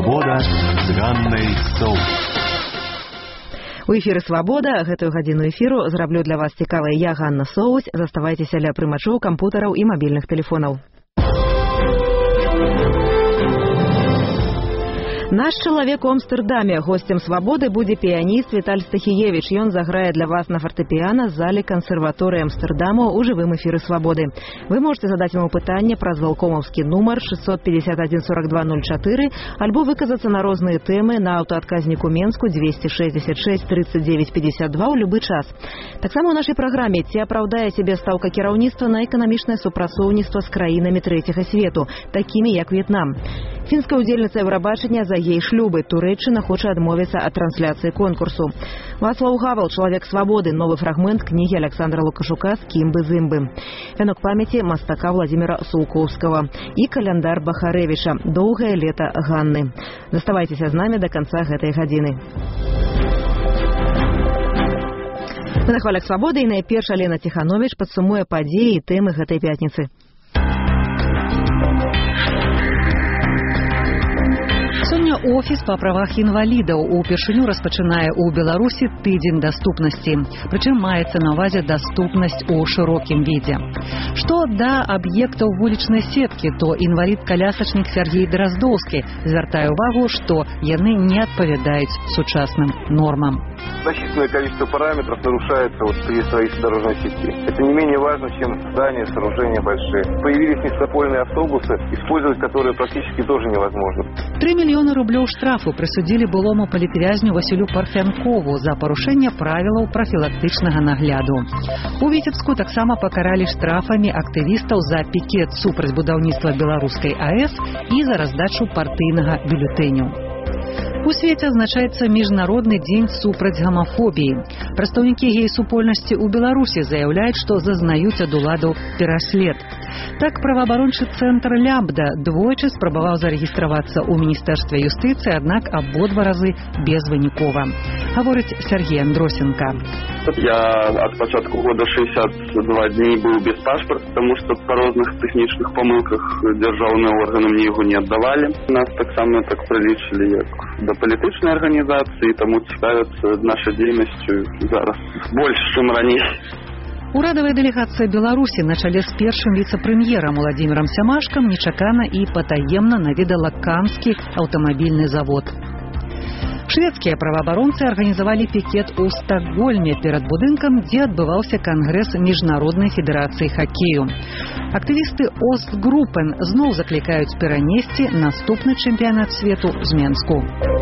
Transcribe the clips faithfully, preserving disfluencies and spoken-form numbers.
«Свабода» з Ганнай Соус. У эфіры «Свабода». Гэтую гадзіну эфіру зраблю для вас цікавае я, Ганна Соус. Заставайцеся ля прымачоў кампутараў і мабільных тэлефонаў. Наш чалавек у Амстэрдаме. Гостем «Свабоды» будзе піяніст Віталь Стахіевіч. Ён заграе для вас на фартэпіяна з залі кансерваторыі Амстэрдаму ў жывым эфіры «Свабоды». Вы можете задаць яму пытанне праз валкомаўскі нумар шестьсот пятьдесят один сорок два ноль четыре альбо выказацца на розныя тэмы на аўтаадказніку Менску двести шестьдесят шесть тридцать девять пятьдесят два ў любы час. Таксама ў нашай праграме ці апраўдае сябе стаўка кіраўніцтва на эканамічнае супрацоўніцтва з краінамі трэцяга свету, такімі як В'етнам. Фінская ўдзельніца Еўрабачання за ей шлюбы. Турэччына хоча адмовіцца ад трансляцыі конкурсу. Вацлаў Гавал, чалавек свабоды, новы фрагмент кнігі Александра Лукашука «Скімбы-зымбы». Вянок памяці мастака Владзіміра Сулкоўскага і каляндар Бахарэвіча «Доўгае лета Ганны». Заставайцеся з намі да канца гэтай гадзіны. Мы на хвалях свабоды, і найперш Алена Ціхановіч падсумуе падзеі і тэмы гэтай пятніцы. Сёння офіс па правах інвалідаў упершыню распачынае ў Беларусі тыдзень даступнасці. Прычым маецца на ўвазе даступнасць у шырокім відзе. Што да аб'ектаў вулічнай сеткі, то інвалід-калясачнік Сергей Драздоўскі звяртае ўвагу, што яны не адпавядаюць сучасным нормам. Значительное количество параметров нарушается вот при строительстве дорожной сети. Это не менее важно, чем здания, сооружения большие. Появились низкопольные автобусы, использовать которые практически тоже невозможно. Три мільёны рублёў штрафу прысудзілі былому палітвязню Васілю Парфянкову за парушэнне правілаў прафілактычнага нагляду. У Віцебску таксама пакаралі штрафамі актывістаў за пікет супраць будаўніцтва беларускай АЭС і за раздачу партыйнага бюлетэню. У свеце адзначаецца міжнародны дзень супраць гамафобіі. Прадстаўнікі гей-супольнасці ў Беларусі заяўляюць, што зазнаюць ад уладаў пераслед. Так, праваабарончы цэнтр «Лямбда» двойчы спрабаваў зарэгістравацца ў Міністэрстве юстыцыі, аднак абодва разы безвынікова. Гаворыць Сергей Андросенко. Я от початку года шестьдесят два дни был без паспорта, потому что по разных технических помылках державные органы мне его не отдавали. Нас так само так прилічили як до політичної організації, тому цікавяться нашою діяльністю зараз більше, ніж раніше. Урадавая дэлегацыя Беларусі на чале з першым віцэ-прэм'ерам Владзімірам Сямашкам нечакана і патаемна наведала Канскі аўтамабільны завод. Шведскія праваабаронцы арганізавалі пікет у Стакгольме перад будынкам, дзе адбываўся кангрэс Міжнароднай федэрацыі хакею. Актывісты Остгруппен зноў заклікаюць перанесці наступны чэмпіянат свету з Менску.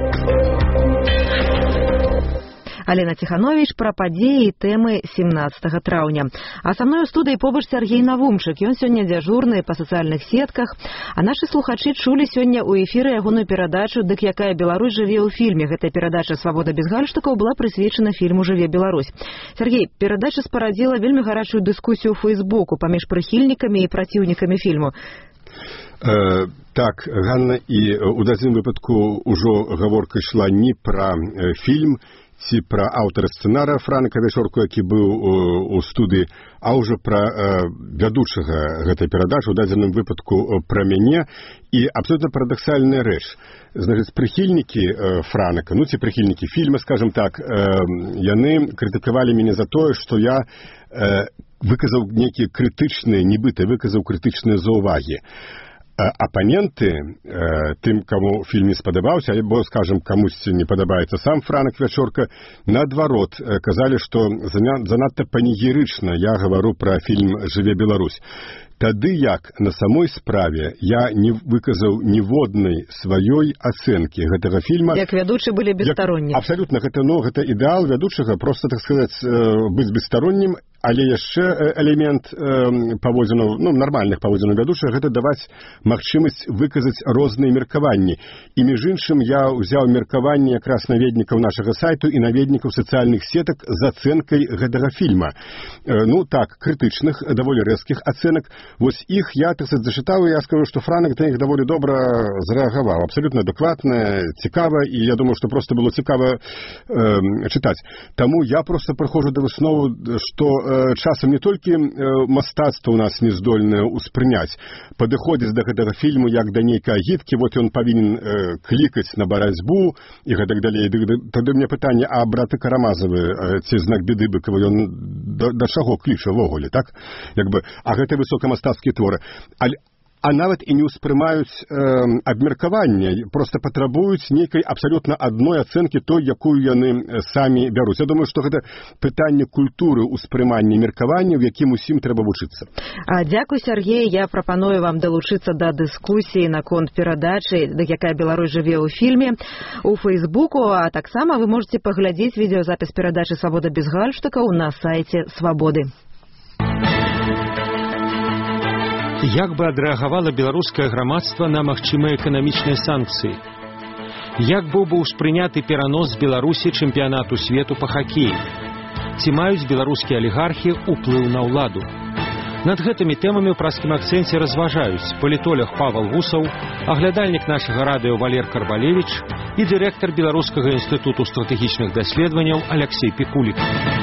Алена Ціхановіч пра падзеі і тэмы семнаццатага траўня. А са мной у студыі побач Сергей Навумчык. Ён сёння дзяжурны па сацыяльных сетках. А нашы слухачы чулі сёння ў эфіры ягоную перадачу «Дык якая Беларусь жыве ў фільме». Гэтая перадача «Свабода без гальштукаў» была прысвечана фільму «Жыве Беларусь». Сергей, перадача спарадзіла вельмі гарачую дыскусію ў Фейсбуку паміж прыхільнікамі і праціўнікамі фільму. Э, так, Ганна, і ў дадзеным выпадку ўжо гаворка ішла не пра э, фільм, ці пра аўтара сцэнара Франка Вячорку, які быў у студыі, а ўжо пра э, вядучага гэтай перадачы, у дадзеным выпадку пра мяне. І абсолютна парадаксальная рэч. Значыць, прыхільнікі э, Франка, ну ці прыхільнікі фільма, скажем так, э, яны крытыкавалі мяне за тое, што я э, выказаў нейкія крытычныя, нібыта выказаў крытычныя заўвагі. Апаненты, э, тым, каму фільм не спадабаўся, або, скажем, камусьці не падабаецца сам Франак Вячорка, наадварот, э, казалі, што занадта панегірычна я гавару пра фільм «Жыве Беларусь». Тады як на самой справе я не выказаў ніводнай сваёй ацэнкі гэтага фільма. Як вядучы былі бесстаронні. Абсалютна, гэта, ну, гэта ідэал вядучага, проста, так сказаць, быць бесстароннім, але яшчэ элемент э, паводзінаў, ну, нармальных паводзінаў вядучага, гэта даваць магчымасць выказаць розныя меркаванні. І, між іншым, я ўзяў меркаванні якраз наведнікаў нашага сайту і наведнікаў сацыяльных сетак з ацэнкай гэтага фільма. Э, ну, так, крытычных, даволі рэзкіх ацэнак. Вось іх я, так сказаць, зачытаў, і я скажу, што Франак на іх даволі добра зрэагаваў. Абсалютна адукватна, цікава, і я думаю, што проста было цікава э, чытаць. Таму я проста прыходжу да выснову, што э, часам не толькі мастацтва у нас не здольнае ўспрыняць, падыходзіць да гэтага фільму як да нейкай агіткі, вот ён павінен клікаць на барацьбу і гэтак далей. Тады мне пытанне, а браты Карамазавы, ці знак беды быкавы, ён да, да чаго кліча ввогуле, так? Як бы, а гэта высокамастацкія творы. Але а нават і не ўспрымаюць э, абмеркавання, проста патрабуюць нейкай абсалютна адной ацэнкі той, якую яны самі бяруць. Я думаю, што гэта пытанне культуры ўспрымання і меркавання, у якім усім трэба вучыцца. А, дзякуй, Сергей. Я прапаную вам далучыцца да дыскусіі наконт перадачы, якая Беларусь жыве ў фільме, у Фейсбуку, а таксама вы можете паглядзець відеозапіс перадачы «Свабода без гальштукаў» на сайце «Свабоды». Як бы адрэагавала беларускае грамадства на магчымыя эканамічныя санкцыі? Як быў бы ўспрыняты перанос з Беларусі чэмпіянату свету па хакеі? Ці маюць беларускія алігархі ўплыў на ўладу? Над гэтымі тэмамі ў праскім акцэнце разважаюць палітолог Павал Гусаў, аглядальнік нашага радыё Валер Карбалевіч і дырэктар Беларускага інстытуту стратэгічных даследаванняў Алексей Пікулік.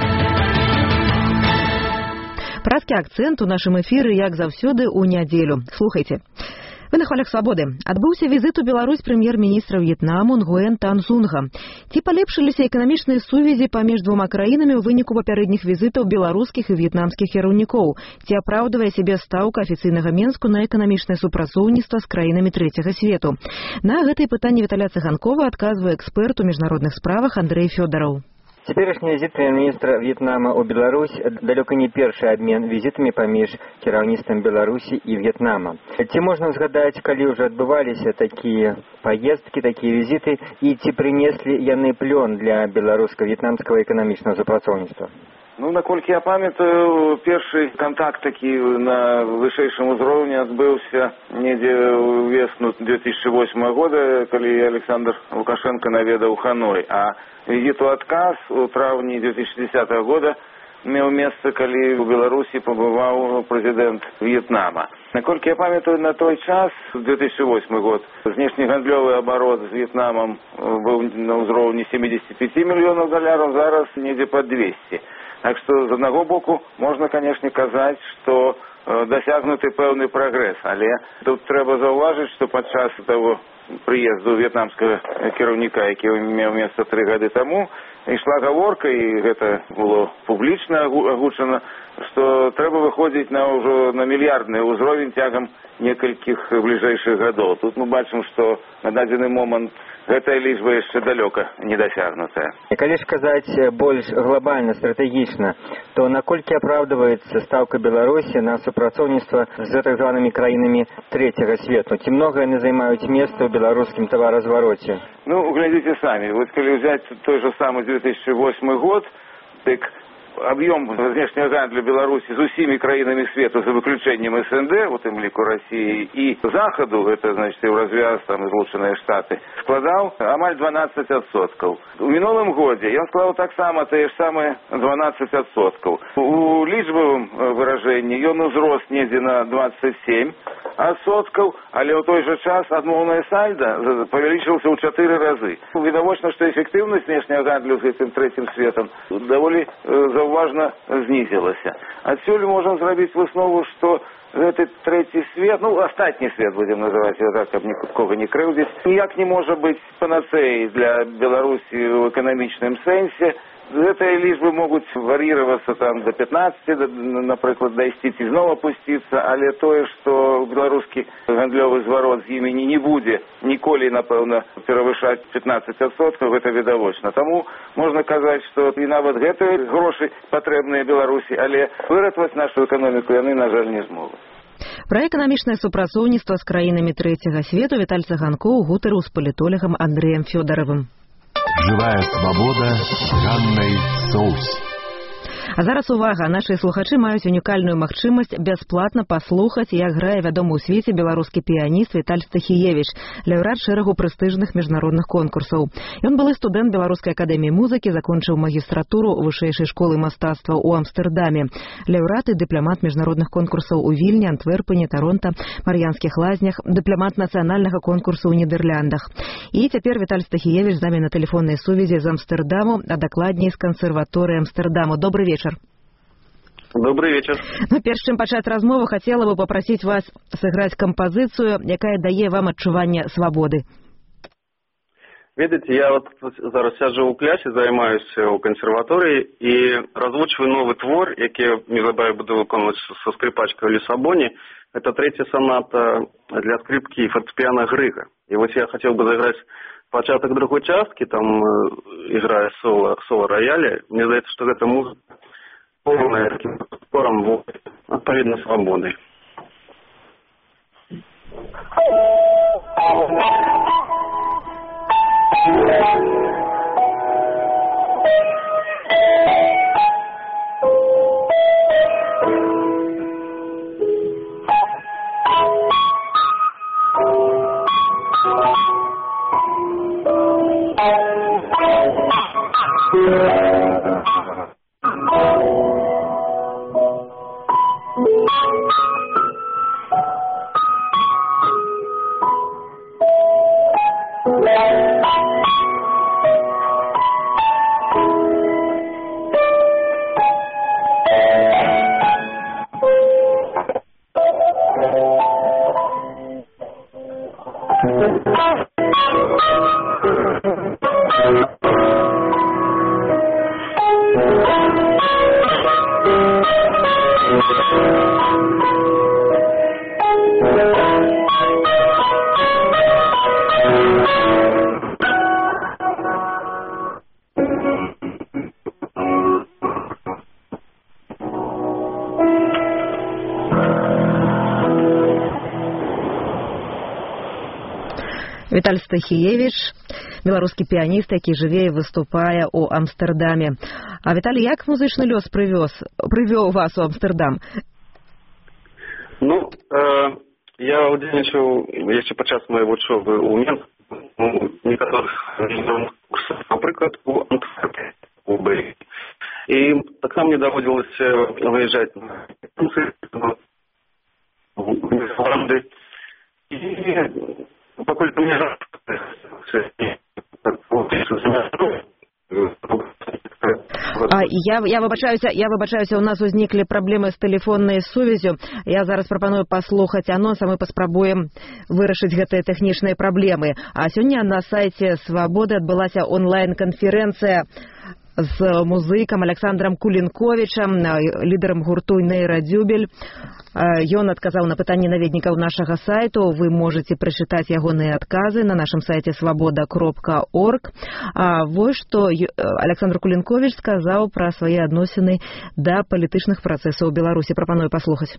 Праскі акцэнт у нашым эфіры, як заўсёды, у нядзелю. Слухайце. Вы на хвалях свабоды. Адбыўся візіт у Беларусь прэм'ер-міністра В'етнаму Нгуэн Тан Зунга. Ці палепшыліся эканамічныя сувязі паміж двума краінамі ў выніку папярэдніх візітаў беларускіх і в'етнамскіх кіраўнікоў? Ці апраўдвае сябе стаўка афіцыйнага Менску на эканамічнае супрацоўніцтва з краінамі трэцяга свету? На гэтае пытанне Віталя Цыганкова адказвае эксперт у міжнародных справах Андрэй Фёдараў. Цяперашні візіт прэм'ер-міністра В'етнама ў Беларусь далёка не першы абмен візітамі паміж кіраўніцтвам Беларусі і В'етнама. Ці можна згадаць, калі ўжо адбываліся такія паездкі, такія візіты, і ці прынеслі яны плён для беларуска-в'етнамскага эканамічнага супрацоўніцтва? Ну, наколькі я памятаю, першы контакт такі на вышэйшым узроўні адбыўся недзе ў весну две тысячи восьмого года, калі Александр Лукашенко наведаў Ханой, а візіту адказ у траўні две тысячи десятого года меў месца, калі ў Беларусі пабываў прэзідэнт В'етнама. Наколькі я памятаю, на той час, две тысячи восьмой год, знешнегандлёвы абарот з В'етнамам быў на ўзроўні семьдесят пять мільёнаў даляраў, зараз недзе пад двести. Так што, з аднаго боку, можна, канешне, казаць, што э, дасягнуты пэўны прагрэс, але тут трэба заўважыць, што падчас таго прыезду в'етнамскага кіраўніка, які меў месца тры гады таму, ішла гаворка, і гэта было публічна агучана, што трэба выходзіць на ўжо на мільярдны ўзровень цягам некалькіх бліжэйшых гадоў. Тут мы бачым, што на дадзены момант гэтая лічба яшчэ далёка не дасягнутая. І калі ж казаць больш глобальна, стратэгічна, то наколькі апраўдваецца стаўка Беларусі на супрацоўніцтва з так званымі краінамі трэцяга свету? Ці многа яны займаюць месца ў беларускім таваразвароце? Ну, глядзіце самі. Вот калі ўзяць той же самы две тысячи восьмой год, так объем внешнего гандля Беларуси с усими краинами света, за выключением СНД, вот им лику России, и Заходу, это значит Евразвяз, там, Злученные Штаты, складал амаль дванадцать адсоткаў. У мінулым годзе ён складаў таксама тыя ж самыя дванадцать адсоткаў. У лічбавым выражэнні ён узрос недзе на двадцать семь адсоткаў, але ў той жа час адмоўнае сальда павялічылася ў чатыры разы. Відавочна, што эфектыўнасць внешняга гандлю з гэтым трэцім светам даволі заўважна знізілася. Адсюль можам зрабіць выснову, што гэты трэці свет, ну, астатні свет будем называць его так, каб нікога не крыўдзіць, ніяк не можа быць панацэяй для Беларусі ў эканамічным сэнсе. Гэтыя лічбы могуць вар'іравацца там до пятнадцати, напрыклад, дайсці ці зноў апусціцца, але тое, што беларускі гандлёвы зварот з імі не будзе ніколі, напэўна, перавышаць пятнадцать адсоткаў, гэта відавочна. Таму можна казаць, што і нават гэтыя грошы патрэбныя Беларусі, але выратаваць нашу эканоміку яны, на жаль, не змогуць. Пра эканамічнае супрацоўніцтва з краінамі трэцяга свету Віталь Цыганкоў гутарыў з палітолагам Андрэем Фёдаравым. Живая свобода с Ганной Соус. А зараз увага, нашыя слухачы маюць унікальную магчымасць бясплатна паслухаць, як грае вядомы ў свеце беларускі піяніст Віталь Стахіевіч, лаўрэат шэрагу прэстыжных міжнародных конкурсаў. Ён былы студэнт Беларускай акадэміі музыкі, закончыў магістратуру вышэйшай школы мастацтва ў Амстэрдаме. Лаўрэат і дыпламат міжнародных конкурсаў у Вільні, Антверпене, Таронта, Мар'янскіх лазнях, дыпламат нацыянальнага конкурсу ў Нідерландах. І цяпер Віталь Стахіевіч з намі на тэлефоннай сувязі з Амстэрдаму, а дакладней з кансерваторыі Амстэрдаму. Добрый вечер. Добрый вечер. Ну, перш чым пачаць размову, хацела бы попросить вас сыграць кампазіцыю, якая дае вам адчуванне свабоды. Ведаеце, я вот зараз сяджу ў клясе, займаюся ў кансерваторыі і развучваю новы твор, які неўзабаве буду выконваць са скрипачкой в Лиссабоне. Это третья соната для скрипки и фортепиано Грыга. И вот я хотел бы заиграть початок другой частки, там играя соло, соло рояля. Мне кажется, что эта музыка полная таким спором, отповедно свободой. Віталь Стахієвіч, беларускі піяніст, які жыве і выступае ў Амстэрдаме. А Віталь, як музычны лёс прывёз, прывёў вас у Амстэрдам? Ну, э, я удзельнічаў яшчэ падчас моей вучобы ў Менску, у некаторых курсах, напрыклад, у Антверпе, у Бельгіі. І таксама мне даводзілася выязджаць на концерты у Нідерланды. І пакуль ты мне А, я, я выбачаюся, я выбачаюся, у нас узніклі праблемы з тэлефоннай сувязю. Я зараз прапаную паслухаць анонс, а мы паспрабуем вырашыць гэтыя тэхнічныя праблемы. А сёння на сайце Свабоды адбылася онлайн-канферэнцыя з музыкам Александром Кулінковічам, лідарам гурту «Нейрадзюбель». Ён адказаў на пытанні наведнікаў нашага сайту. Вы можете прачытаць ягоныя адказы на нашым сайце свабода кропка орг. А вось што Александр Кулінковіч сказаў пра свае адносіны да палітычных працэсаў у Беларусі. Прапаную паслухаць.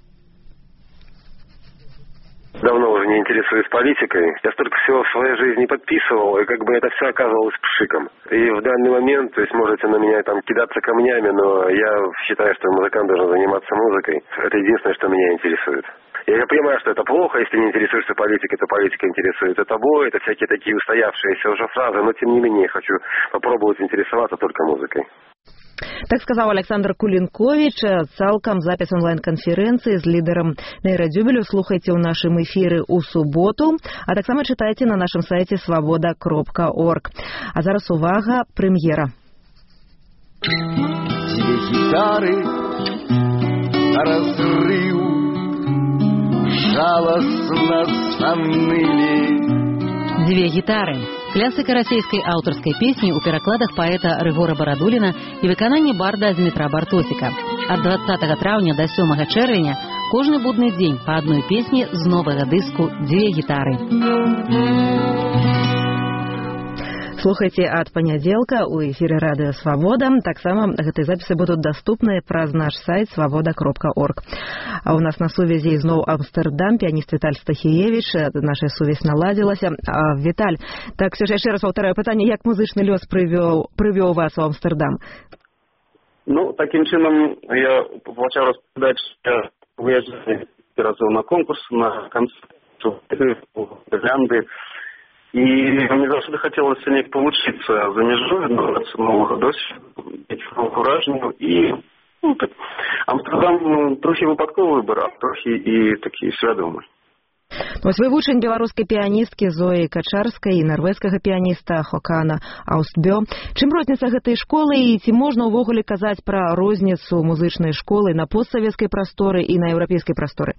Давно уже не интересуюсь политикой. Я столько всего в своей жизни подписывал, и как бы это все оказывалось пшиком. И в данный момент, то есть можете на меня там кидаться камнями, но я считаю, что музыкант должен заниматься музыкой. Это единственное, что меня интересует. Я понимаю, что это плохо, если не интересуешься политикой, то политика интересует и тобой, это всякие такие устоявшиеся уже фразы, но тем не менее я хочу попробовать интересоваться только музыкой. Так сказаў Александр Кулінковіч. Цалкам запіс онлайн-канферэнцыі з лідарам «Нейрадзюбелю» слухайце ў нашым эфіры ў суботу, а таксама чытайце на нашым сайце свабода кропка орг. А зараз увага, прэм'ера. Две гитары на разрыв жалостно заныли. Две гитары. Класика расійскай аўтарскай песні ў перакладах паэта Рыгора Барадуліна і выкананні барда Дмітра Бартосіка. Ад дваццатага траўня да сёмага чэрвеня кожны будны дзень па адной песні з новага дыску «Две гитары». Слухайце ад панядзелка ў эфіры радыё Свабода. Таксама гэтыя запісы будуць даступныя праз наш сайт свабода кропка орг. А у нас на сувязі зноў Амстэрдам, піяніст Віталь Стахіевіч. Наша сувязь наладзілася. А, Віталь, так все ж яшчэ раз паўтараю пытанне, як музычны лёс прывёў, прывёў вас у Амстэрдам? Ну, таким чынам я пачаў распавядаць, што я выязджаю разоў на конкурс, на канцэрт у Нідерланды. И мне завжди хотелось неяк повучитися за межою, набратися нового досвіду, бути куражним. І ну, так, Амстердам ну, трохи випадковий вибір, а трохи і такий свідомий. Вось вы вучань беларускай піяністкі Зоі Качарскай і нарвежскага піяніста Хокана Аустбё. Чым розніца гэтай школы і ці можна ўвогуле казаць пра розніцу музычнай школы на постсавецкай прасторы і на еўрапейскай прасторы?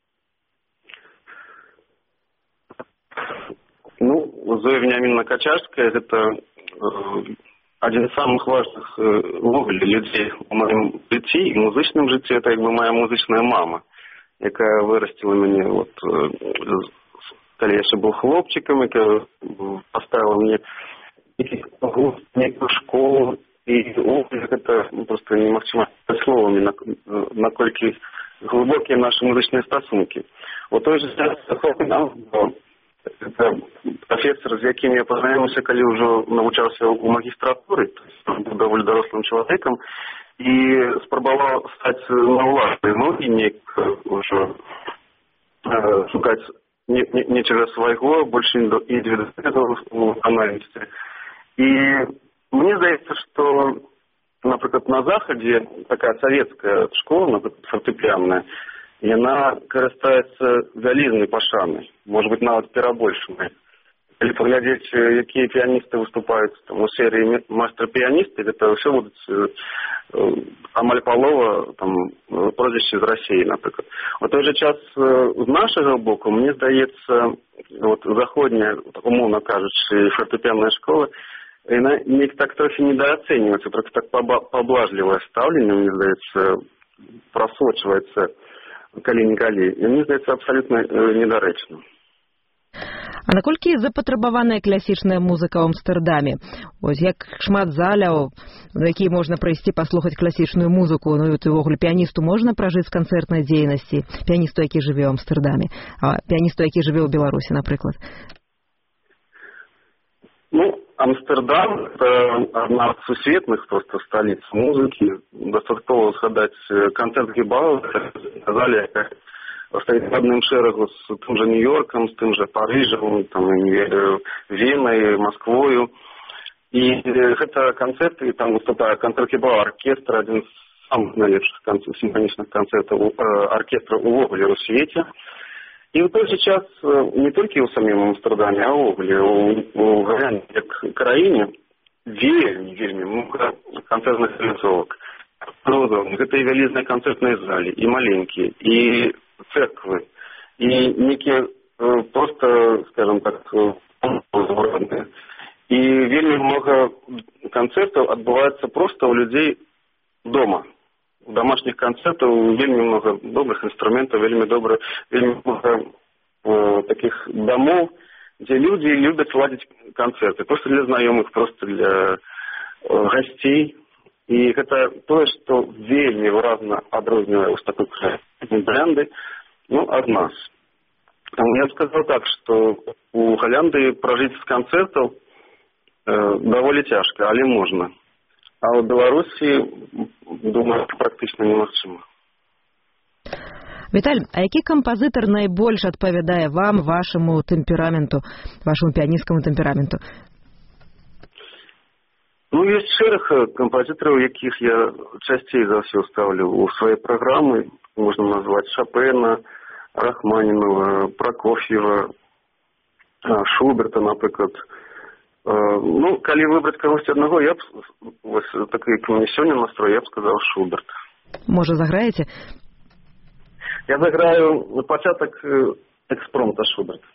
Ну, Зоя Вениаминовна Качарская – это э, один из самых важных э, людей у моем житті і музичному житті. Это якби моя музичная мама, яка виростила мене, от, коли я ще був хлопчиком, яка поставила мені некую школу. І облик це просто немагчыма словами, наколькі глибокі наші музичні стосунки. У той же час Хокан це професор, з яким я познайомився, коли вже навчався у магістратурі, тобто був доволі дорослим чоловіком, і спробував стати на власні ноги, не вже шукати не, не, не через свого, більше індивідуального виконавця. І мені здається, що, наприклад, на Заході така советська школа, наприклад, фортепіанна, і вона користується вялізною пошаною, може бути навіть перебольшеною. Коли поглядеть, які піаністи виступають там, у серії «Мастер-піаністи», це все будуть Амаль Павлова, там, прозвище з Росії, наприклад. У той же час з нашого боку, мені здається, от, заходня, умовно кажучи, фортепіанна школа, вона не так трохи недооцінюється, трохи так поблажливе ставлення, мені здається, просочується калі-нікалі. І мені здається, абсолютно недоречно. А наколькі запатрабаваная класічная музыка ў Амстэрдаме? Ось як шмат заляў, на якія можна прыйсці паслухаць класічную музыку, ну і увогуле піяністу можна пражыць з канцэртнай дзейнасці, піяністу, які жыве ў Амстэрдаме, а піяністу, які жыве ў Беларусі, напрыклад? Ну, Амстердам – это одна из сусветных просто столиц музыки. Достаточно сказать, концерт Гибала, сказали, стоит в одном шерегу с тем же Нью-Йорком, с тем же Парижем, там, Веной, Москвой. И это концерты, там выступает концерт Гибала, оркестр, один из самых наилучших симфоничных концертов оркестра у в свете. И вот сейчас не только у самим Амстердаме, а у у як краіне вельмі, вельмі много концертных реализовок. Это и вялізныя концертные зали, и маленькие, и церквы, и некие просто, скажем так, разворотные. И вельмі много концертов отбывается просто у людей дома. Домашних концертов вельмі много добрых инструментов, вельмі добрых, вельмі много э, таких домов, где люди любят ладить концерты. Просто для знакомых, просто для э, гостей. И это то, что вельмі выразно адрознівае ось такой бренды, ну, от нас. Я бы сказал так, что у Голландии прожить с концертов э, довольно тяжко, але можно. А у Беларусі, думаю, практычна немагчыма. Віталь, а які кампазітар найбольш адпавядае вам, вашаму тэмпераменту, вашаму піянісцкаму тэмпераменту? Ну, ёсць шэраг кампазітараў, якіх я часцей за ўсё ставлю ў свае праграмы. Можна назваць Шопена, Рахманінова, Прокоф'ева, Шуберта, напрыклад. Ну, калі выбраць кагосьці аднаго, я б, вось такі сёння настрой, я б сказаў Шуберт. Можа, заграеце? Я заграю на пачатак экспромта Шуберт.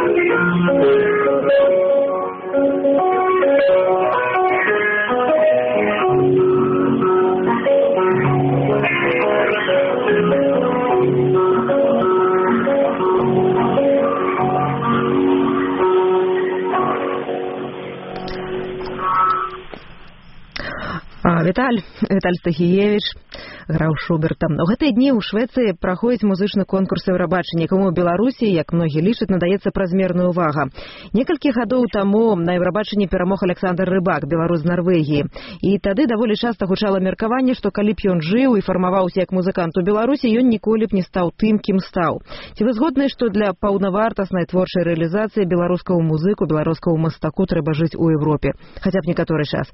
Віталь, Віталь Стахіевіч граў Шуберта. У гэтыя дні ў Швецыі праходзіць музычны конкурс Еўрабачання, якому ў Беларусі, як многі лічаць, надаецца празмерная ўвага. Некалькі гадоў таму на Еўрабачанні перамог Александр Рыбак, беларус з Нарвегіі. І тады даволі часта гучала меркаванне, што калі б ён жыў і фармаваўся як музыкант у Беларусі, ён ніколі б не стаў тым, кім стаў. Ці вы згодны, што для паўнавартаснай творчай рэалізацыі беларускаму музыку, беларускаму мастаку трэба жыць у Еўропе? Хаця б некаторы час.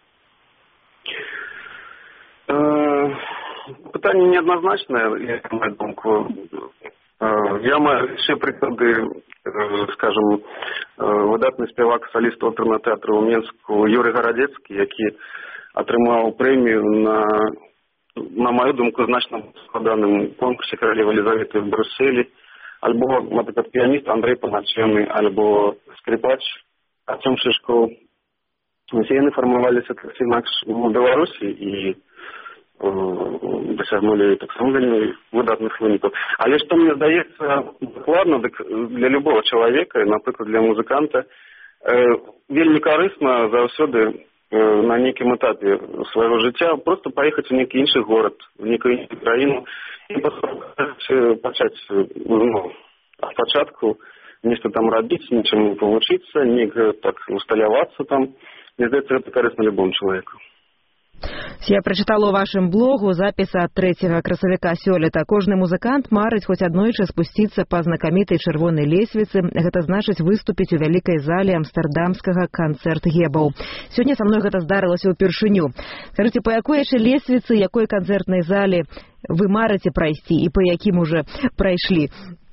Пытанне неадназначнае, як на маю думку. Я маю яшчэ прыклады, скажем, выдатны спявак, саліст опернага тэатру ў Менску Юрый Гарадзецкі, які атрымаў прэмію на, на маю думку, значна складаным конкурсе каралевы Елізаветы в Брюсселі, альбо, наприклад, піяніст Андрей Паначены, альбо скрипач Артем Шишков. Усе яны фармаваліся так ці інакш у Беларусі і досягнули таксама вельмі выдатных вынікаў. Але што мне здаецца дакладна для любого чалавека, напрыклад для музыканта, вельмі карысна заўсёды на нейкім этапе свайго жыцця просто паехаць у нейкі іншы горад, у нейкую іншую краіну і пачаць ну, спачатку нешта там рабіць, нечаму павучыцца, неяк так усталявацца там. Мне здаецца, гэта карысна любому чалавеку. Я прачытала ў вашым блогу запіс ад трэцяга красавіка сёлета. Кожны музыкант марыць хоць аднойчы спусціцца па знакамітай чырвонай лесвіцы. Гэта значыць выступіць у вялікай зале амстэрдамскага канцэрт-гебаў. Сёння са мной гэта здарылася ўпершыню. Скажыце, па якой яшчэ лесвіцы, якой канцэртнай зале вы марыце прайсці і па якім уже прайшлі?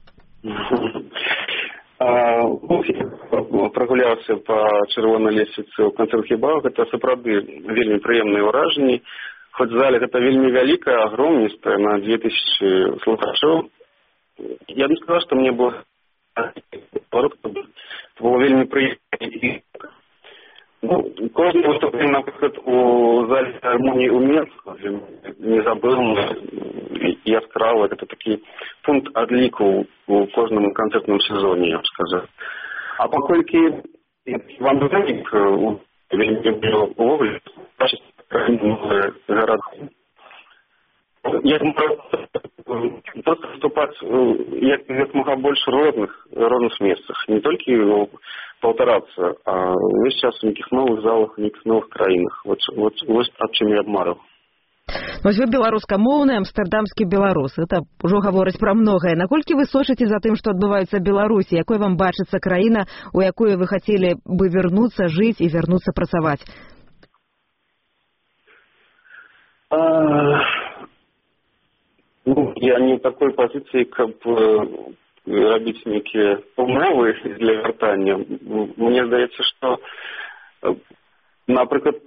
Прагуляўся па чырвонай лесвіцы ў канцэрт-гебаў. Гэта сапраўды вельмі прыемныя ўражанні. Хоць зале гэта вельмі вялікая, агромністая, на две тысячи слухачоў. Я бы сказал, што мне было было вельмі прыемна. Ну, кожны выступленне, напрыклад, у зале гармоніі ў Менску незабыўны, яскравы. Гэта такі пункт адліку у кожным канцэртным сезоне, я б сказаў. А паколькі вам вынік вельмі было увогуле бачыць новыя гарады, я просто выступаць як, як мага больш розных розных месцах, не толькі паўтарацца, а увесь час у нейкіх новых залах, у нейкіх новых краінах. Вот, вот, вот аб чым я абмарыў. Вось вы беларускамоўны амстэрдамскі беларус. Это ўжо гаворыць пра многае. Наколькі вы сочыце за тым, што адбываецца ў Беларусі? Якой вам бачыцца краіна, у якую вы хацелі бы вярнуцца жыць і вярнуцца працаваць? А, ну, я не ў такой пазіцыі, каб рабіць нейкія умовы для вяртання. Мне здаецца, што, напрыклад,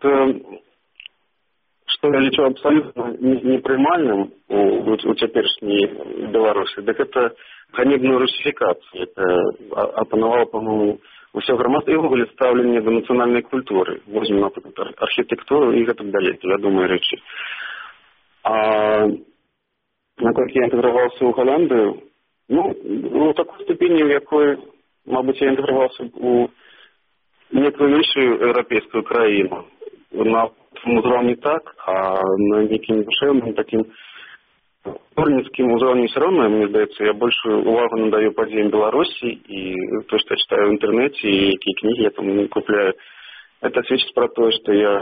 што я лічу абсалютна непрымальным у, у, у цяперашняй Беларусі, дык гэта ганебную русіфікацыю. Это апанавала, по-моему, ўсё грамадства і ўвогуле стаўленне да нацыянальнай культуры. Возьмем, напрыклад, архітэктуру і гэтак далей, вядомыя рэчы. А наколькі я інтэграваўся ў Галандыю, ну, у такой ступені, у якой, мабыць, я інтэграваўся у некую іншую еўрапейскую краіну. На узроўні так, а на нейкім душэўным такім корніцкім узроўні ўсё роўна, мне здаецца, я большую увагу надаю падзеям Беларусі і то, што я читаю ў інтэрнэце і якія кнігі я там купляю. Это сведчыць пра тое, што я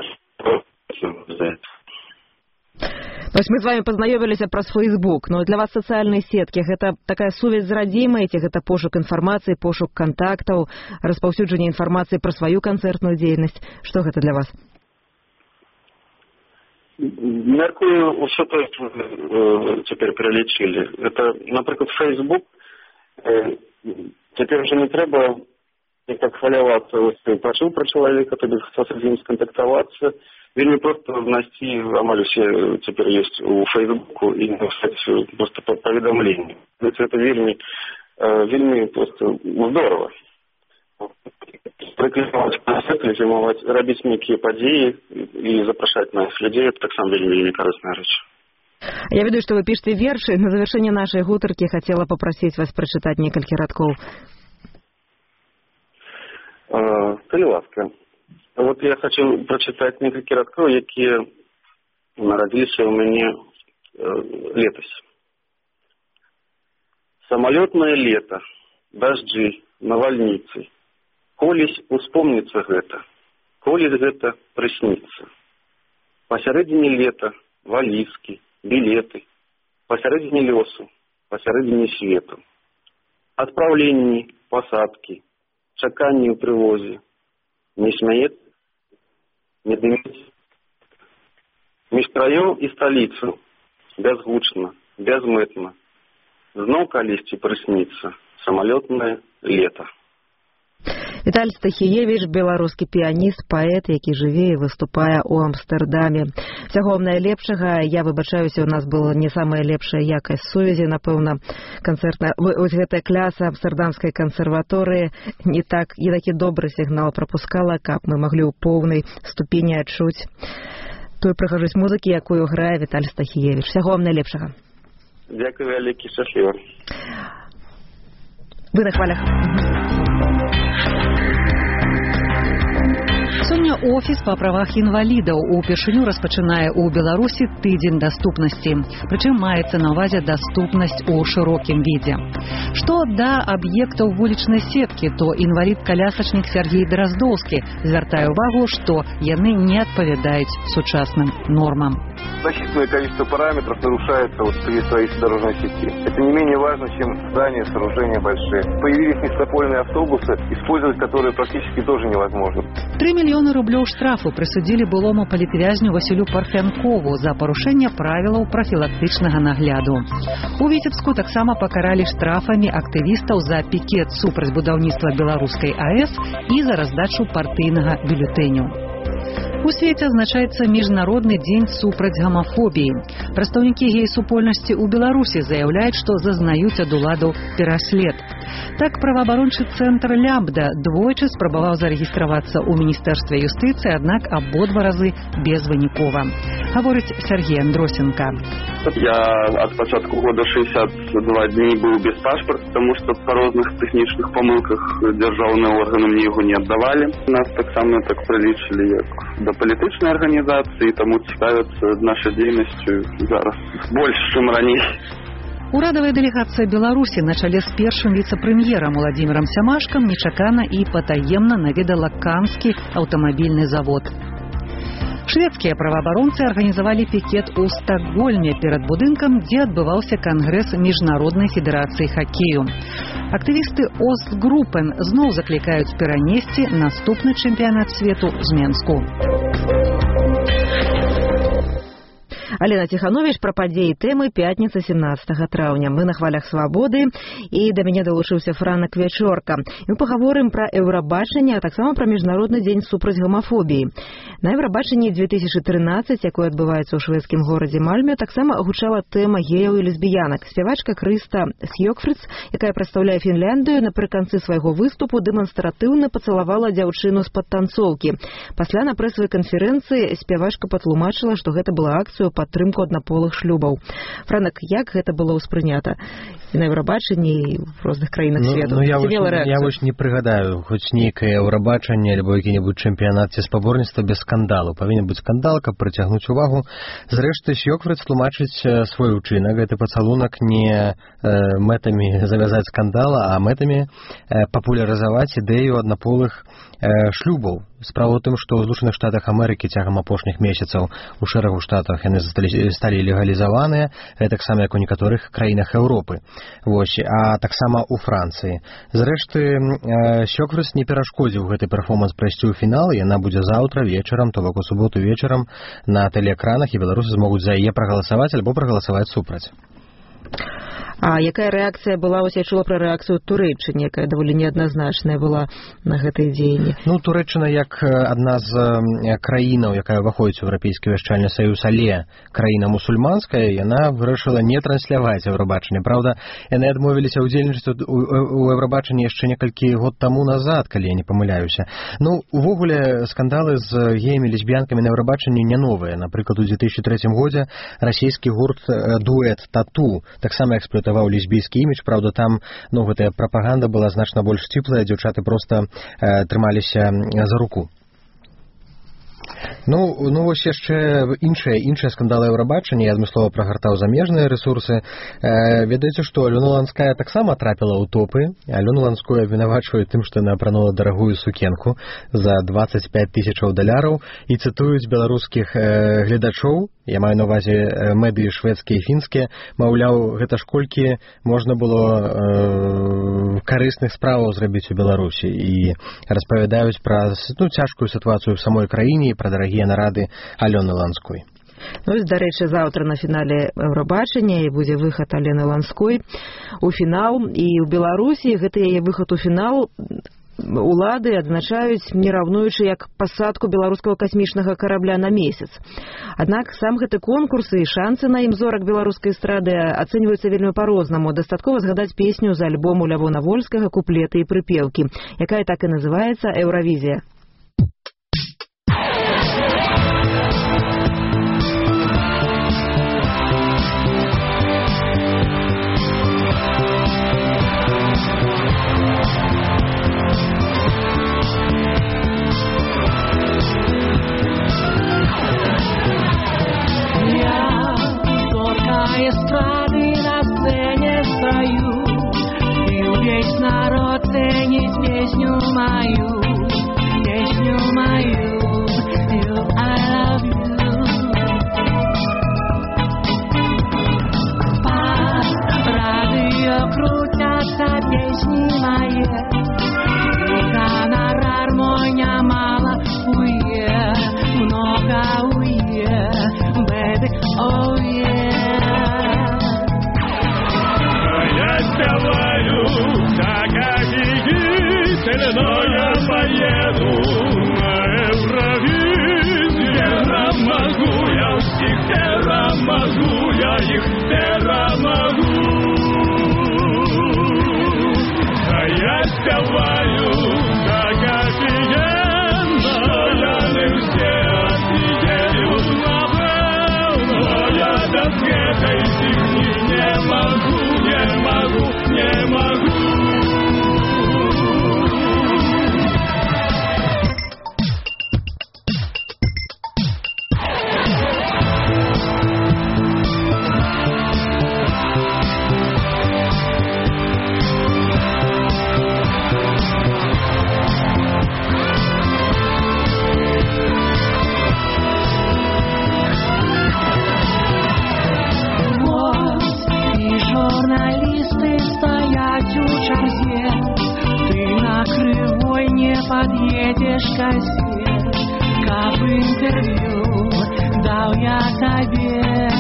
Вось мы з вами пазнаёміліся праз Фейсбук, но для вас сацыяльныя сеткі гэта такая сувязь з радзімай, ці гэта пошук інфармацыі, пошук кантактаў, распаўсюджанне інфармацыі пра сваю канцэртную дзейнасць. Што гэта для вас? Мяркую, ўсё то, што э, цяпер пералічылі. Это, напрыклад, Фейсбук. Э, цяпер уже не трэба як хвалявацца. Ось ты пачуў пра чалавека, табе хацелася з ім скантактавацца. Вельмі проста знайсці, амаль усе цяпер ёсць у Фейсбуку і напісаць просто паведамленне. Это вельмі вельмі просто здорово. Прыклікаваць канцэрты, зімоваць, рабіць нейкія падзеі і запрашаць наших людей, это таксама вельмі, вельмі карысная рэч. Я ведаю, что вы пишете верши. На завершение нашей гутарки хотела попросить вас прочитать несколько радков. Калі ласка. Вот я хочу прочитать несколько радков, якія нарадзіліся ў мяне летась. Самолетное лето, дожди, навальницы. Колись успомнится гэта, колись гэта прыснится. Посередине лета валізкі, билеты, посередине лесу, посередине свету. Отправлений, посадки, чаканні ў прывозе. Не смеет, не дыміць. Між краёў і сталіцу, бязгучна, бязмэтна. Зноў калісьці прыснится самолетное лето. Віталь Стахіевіч, беларускі піяніст, паэт, які жыве і выступае ў Амстэрдаме. Всяго вам найлепшага. Я выбачаюся, у нас была не самая лепшая якасць сувязі, напэўна, канцэртная. Вось гэтая кляса Амстэрдамскай кансерваторыі не так, не такі добры сігнал прапускала, каб мы маглі ў поўнай ступені адчуць тую прыгажосць музыкі, якую грае Віталь Стахіевіч. Всяго вам найлепшага. Дзякуй вялікі, шчасліва. Вы на хвалях. Сёння офіс па правах інвалідаў упершыню распачынае ў Беларусі тыдзень даступнасці. Прычым маецца на ўвазе даступнасць у шырокім відзе. Што да аб'ектаў вулічнай сеткі, то інвалід-калясачнік Сергей Драздоўскі звяртае ўвагу, што яны не адпавядаюць сучасным нормам. Значительное количество параметров нарушается вот при строительстве дорожной сети. Это не менее важно, чем здания, сооружения большие. Появились низкопольные автобусы, использовать которые практически тоже невозможно. Три мільёны рублёў штрафу прысудзілі былому палітвязню Васілю Парфянкову за парушэнне правілаў прафілактычнага нагляду. У Віцебску таксама пакаралі штрафамі актывістаў за пікет супраць будаўніцтва беларускай АЭС і за раздачу партыйнага бюлетэню. У свеце адзначаецца міжнародны дзень супраць гамафобіі. Прадстаўнікі гей-супольнасці ў Беларусі заяўляюць, што зазнаюць ад уладаў пераслед. Так, праваабарончы цэнтр «Лямбда» двойчы спрабаваў зарэгістравацца ў Міністэрстве юстыцыі, аднак абодва разы безвынікова. Гаворыць Сергей Андросенко. Я от початку года шестьдесят два дни был без паспорта, потому что по разных технических помылках державные органы мне его не отдавали. Нас так само так приличили как до политической организации, тому цікавятся нашей деятельностью зараз больше, чем ранее. Урадавая дэлегацыя Беларусі на чале з першым віцэ-прэм'ерам Уладзімірам Сямашкам нечакана і патаемна наведала Канскі аўтамабільны завод. Шведскія праваабаронцы арганізавалі пікет у Стакгольме перад будынкам, дзе адбываўся кангрэс міжнароднай федэрацыі хакею. Актывісты Остгруппен зноў заклікаюць перанесці наступны чэмпіянат свету з Менску. Алена Ціхановіч пра падзеі тэмы пятніца сямнадцатага траўня. Мы на хвалях свабоды, і да мяне далучыўся Франак Вячорка. Мы пагаворым пра Еўрабачанне, а таксама пра міжнародны дзень супраць гамафобіі. На Еўрабачанні две тысячи тринадцать, якое адбываецца ў шведскім горадзе Мальме, таксама гучала тэма геяў і лесбіянак. Спявачка Крыста Сьёкфрыц, якая прадстаўляе Фінляндыю, напрыканцы свайго выступу дэманстратыўна пацалавала дзяўчыну з-пад танцоўкі. Пасля на прэсавай канферэнцыі спявачка патлумачыла, што гэта была акцыя падтрымку аднаполых шлюбаў. Франак, як гэта было ўспрынята і на Еўрабачанні, і ў розных краінах ну, свету? Ну, я, вось, я вось не прыгадаю, хоць нейкае Еўрабачанне альбо які-небудзь чэмпіянат ці спаборніцтва без скандалу. Павінен быць скандал, каб прыцягнуць увагу. Зрэшты, Сьёкфрыц тлумачыць свой учынак. Гэты пацалунак не э, мэтамі завязаць скандала, а мэтамі э, папулярызаваць ідэю аднаполых э, шлюбаў. Справа ў тым, што ў Злучаных Штатах Амерыкі цягам апошніх месяцаў у шэрагу штатах яны сталі легалізаваныя, таксама як у некаторых краінах Еўропы. Вось, а таксама ў Францыі. Зрэшты, Сьёкфрыц не перашкодзіў гэты перформанс прайсці ў фінал, яна будзе заўтра вечарам, то бок у суботу вечарам на тэлеэкранах, і беларусы змогуць за яе прагаласаваць альбо прагаласаваць супраць. А якая рэакцыя была, ось я чула пра рэакцыю Турэччыны, якая даволі неадназначная была на гэтыя дзеянні? Ну, Турэччына як адна з краінаў, якая ўваходзіць у Еўрапейскі вяшчальны саюз, але краіна мусульманская, яна вырашыла не трансляваць Еўрабачанне. Праўда, яны адмовіліся ўдзельнічаць у Еўрабачанні яшчэ некалькі год таму назад, калі я не памыляюся. Ну, увогуле, скандалы з геямі, лесбіянкамі на Еўрабачанні не новыя. Напрыклад, у две тысячи третьем годзе расійскі гурт дуэт «Тату» таксама эксплуатаваў лесбійскі імідж. Праўда, там, ну, гэтая прапаганда была значна больш цёплая, дзяўчаты проста э, трымаліся за руку. Ну, ну вось яшчэ іншыя, іншыя скандалы Еўрабачання, я адмыслова прагартаў замежныя рэсурсы. Э, ведаеце, што Алёна Ланская таксама трапіла ў топы. Алёну Ланскую абвінавачваюць тым, што яна апранула дарагую сукенку за двадцать пять тысячаў даляраў і цытуюць беларускіх э, гледачоў, я маю на ўвазе э, медыі шведскія і фінскія, маўляў, гэта ж колькі можна было э, карысных справаў зрабіць у Беларусі, і распавядаюць пра, ну, цяжкую сітуацыю в самой краіне, пра дарагія нарады Алёны Ланской. Ну, дарэчы, заўтра на фінале Еўрабачання і будзе выхад Алены Ланской у фінал, і ў Беларусі гэты яе выхад у фінал улады адзначаюць не раўнуючы як пасадку беларускага касмічнага карабля на месяц. Аднак сам гэты конкурс і шансы на ім зорак беларускай эстрады ацэньваюцца вельмі па-рознаму. Дастаткова згадаць песню з альбому Лявона Вольскага «Куплеты і прыпеўкі», якая так і называецца «Еўравізія». Эстрады на сцене стою, и весь народ ценит песню мою, песню мою, you, I love you. По радио крутятся песни мои, и гонорар мой немало уе, много уе, baby, oh yeah. Даваю, так офигительно я поеду на Евровизию. Тера могу я всех, тера могу я их, тера могу. А я спеваю, так офигенно, я не все офигеют, напевно, я до света стихни не могу. Не могу, не могу. Журналисты стоят у черзе, ты на кривой не подъедешь к осе, как интервью дал я тебе.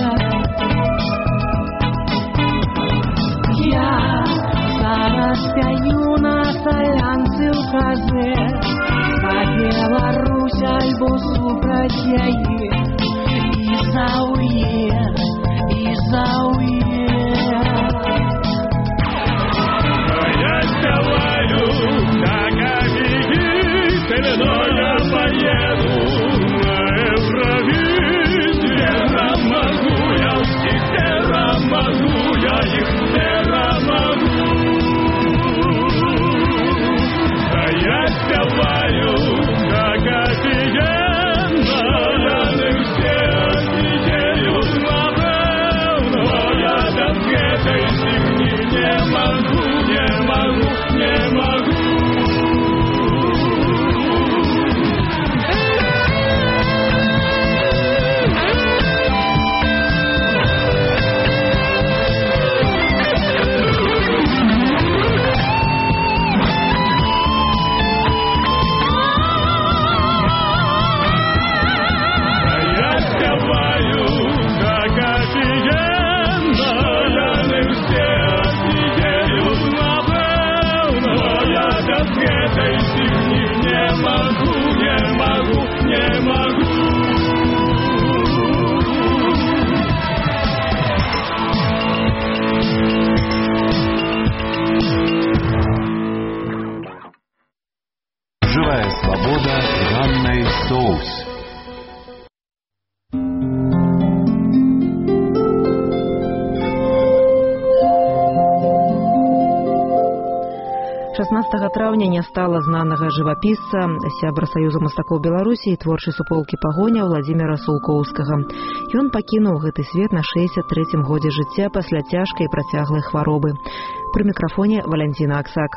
Я зараз пою на солянцы в козе, за Беларусь альбо супраць яе, і за уе, і за уе. Так офигительно я поеду на Евровизию. Тера могу я всех, тера могу я их, тера могу. А я спеваю, так офигенно, я не все офигеют, напевно, я шаснаццатага траўня не стала знанага жывапісца, сябра Саюза мастакоў Беларусі і творчай суполкі «Пагоня» Владзіміра Сулкоўскага. Ён пакінуў гэты свет на шэсцьдзясят трэцім годзе жыцця пасля цяжкай працяглай хваробы. Пры мікрафоне Валянціна Аксак.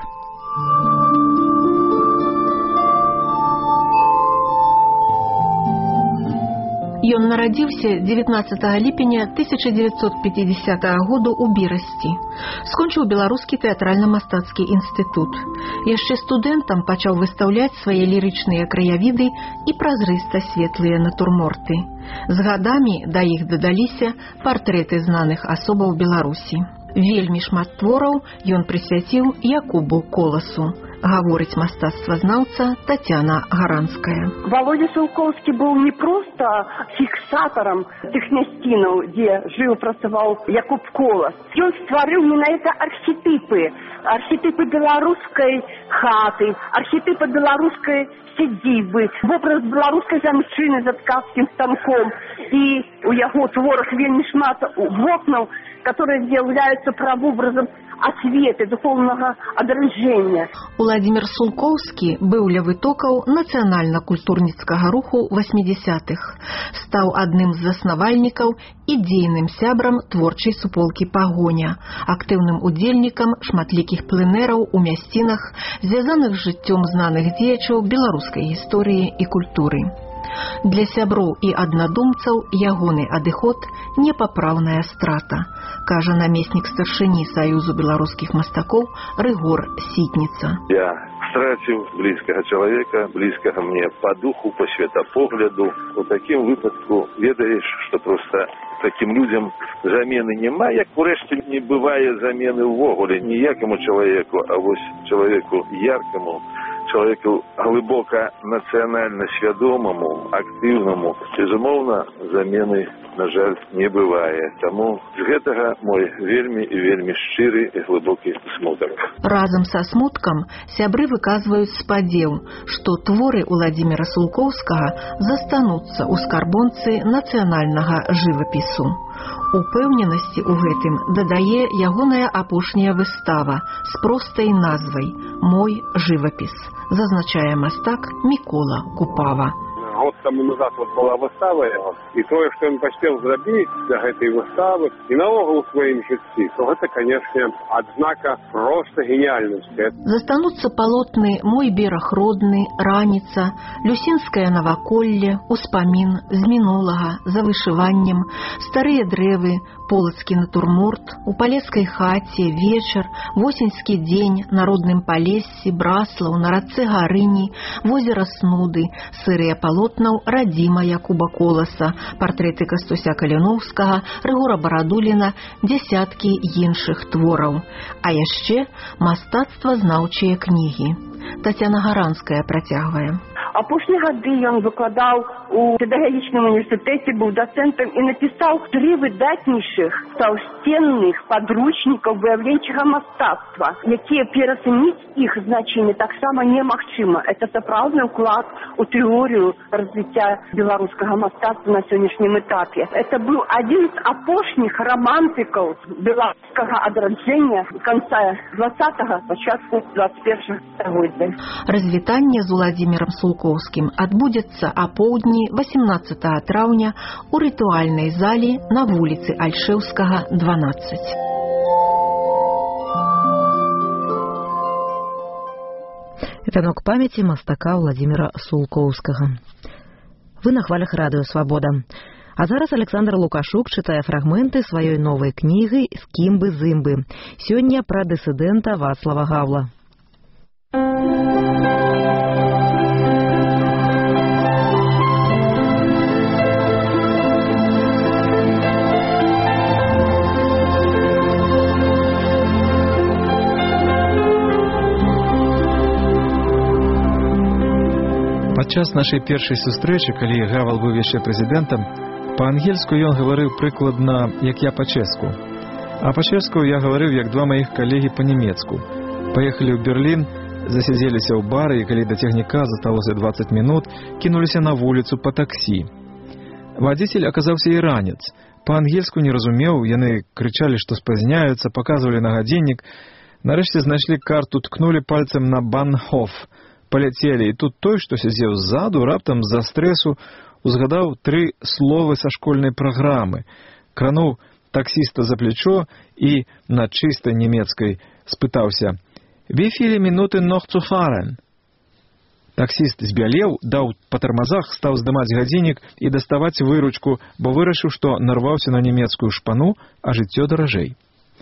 Ён нарадзіўся дзевятнаццатага ліпеня тысяча дзевяцьсот пяцідзясятага году ў Берасці. Скончыў беларускі тэатральна-мастацкі інстытут. Яшчэ студэнтам пачаў выстаўляць свае лірычныя краявіды і празрыста светлыя натурморты. З гадамі да іх дадаліся партрэты знаных асобаў Беларусі. Вельмі шмат твораў ён прысвяціў Якубу Коласу. Гаворыць мастацтвазнаўца Тацяна Гаранская. Володя Сулкоўскі был не просто фиксатором тех мясцінаў, где жил, працаваў Якуб Колас. Он стварыў менавіта архетипы. Архетипы беларускай хаты, архетипы беларускай сядзібы, вобраз беларускай жанчыны за ткацкім станком. И у яго творах вельмі шмат вокнаў, которые з'яўляюцца правобразам асветы, духовнага адраджэння. Уладзімір Сулкоўскі быў ля вытокаў нацыянальна-культурніцкага руху васьмідзясятых. Стаў адным з заснавальнікаў і дзейным сябрам творчай суполкі «Пагоня», актыўным удзельнікам шматлікіх пленэраў у мясцінах, звязаных з жыццём знаных дзеячаў беларускай гісторыі і культуры. Для сяброў і аднадумцаў ягоны адыход – непапраўная страта, кажа намеснік старшыні Саюзу беларускіх мастакоў Рыгор Сітніца. Я страціў блізкага чалавека, блізкага мне па духу, па светапогляду. У такім выпадку ведаеш, што проста такім людзям замены няма, як урэшце не бывае замены ўвогуле ніякаму чалавеку, а вось чалавеку яркаму, чалавеку глыбока нацыянальна свядомаму, актыўнаму, безумоўна, замены, на жаль, не бывае. Таму з гэтага мой вельмі і вельмі шчыры і глыбокі смутак. Разам са смуткам сябры выказваюць спадзеў, што творы Уладзіміра Сулкоўскага застануцца ў скарбонцы нацыянальнага жывапісу. Упэўненасці ў гэтым дадае ягоная апошняя выстава з простай назвай «Мой жывапіс», зазначае мастак Мікола Купава. Год тому назад вот была выстава яго, і тое, што ён паспеў зрабіць для гэтай выставы і наогул у сваім жыцці, то гэта, канешне, адзнака проста геніяльнасці. Застануцца палотны «Мой бераг родны», «Раніца», «Люсінскае наваколле», «Успамін», «З мінулага», «За вышываннем», «Старыя дрэвы», «Полацкі натурморт», «У палескай хаце», «Вечар», «Восеньскі дзень», «Народным палессі», «Браслаў», «На рацэ Гарыні», «Возера Снуды», «Сырыя палотнаў» Радзіма Якуба Коласа, партрэты Кастуся Каліноўскага, Рыгора Барадуліна, дзясяткі іншых твораў. А яшчэ мастацтвазнаўчыя кнігі. Тацяна Гаранская працягвае. Апошнія гады ён выкладаў у педагагічным універсітэце, быў дацэнтам і напісаў тры выдатнейшых таўсценных падручнікаў выяўленчага мастацтва, якія перацаніць іх значэнне таксама немагчыма. Это сапраўдны ўклад у тэорыю развіцця беларускага мастацтва на сённяшнім этапе. Это быў адзін з апошніх рамантыкаў беларускага адраджэння канца двадцатага, пачатку двадцать першага стагоддзя. Развітанне з Уладзімірам Сулкоўскім адбудзецца апоўдні васемнаццатага траўня ў рытуальнай зале на вуліцы Альшэўскага, дванаццаць. Вянок памяці мастака Владзіміра Сулкоўскага. Вы на хвалях радыё «Свабода». А зараз Александр Лукашук чытае фрагменты сваёй новай кнігі «Скімбы-зымбы». Сёння пра дысідэнта Вацлава Гаўла. Падчас нашай першай сустрэчы, калі Гавал быў яшчэ прэзідэнтам, па-ангельску ён гаварыў прыкладна, як я па-чэску. А па-чэску я гаварыў, як два маіх калегі па-нямецку. Паехалі ў Берлін, засядзеліся ў бары, і калі да цягніка засталося дваццаць мінут, кінуліся на вуліцу па таксі. Вадзіцель аказаўся іранец. Па-ангельску не разумеў, яны крычалі, што спазняюцца, паказвалі на гадзіннік. Нарэшце знайшлі карту, ткнулі пальцем на Банхоф, паляцелі, і тут той, што сядзеў ззаду, раптам з-за стрэсу узгадаў тры словы са школьнай праграмы, крануў таксіста за плечо і на чыстай нямецкай спытаўся: «Wie viele Minuten noch zu fahren?» Таксіст збялеў, даў па тармазах, стаў здымаць гадзіннік і даставаць выручку, бо вырашыў, што нарваўся на нямецкую шпану, а жыццё даражэй.